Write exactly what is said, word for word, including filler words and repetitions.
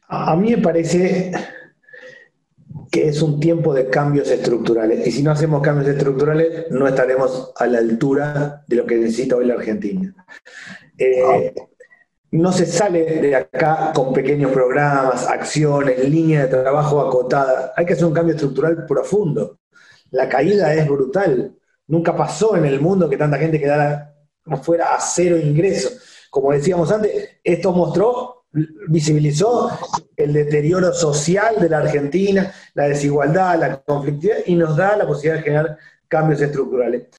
A, a mí me parece que es un tiempo de cambios estructurales. Y si no hacemos cambios estructurales, no estaremos a la altura de lo que necesita hoy la Argentina. Eh, no se sale de acá con pequeños programas, acciones, líneas de trabajo acotadas. Hay que hacer un cambio estructural profundo. La caída es brutal. Nunca pasó en el mundo que tanta gente quedara fuera a cero ingreso. Como decíamos antes, esto mostró, visibilizó el deterioro social de la Argentina, la desigualdad, la conflictividad y nos da la posibilidad de generar cambios estructurales.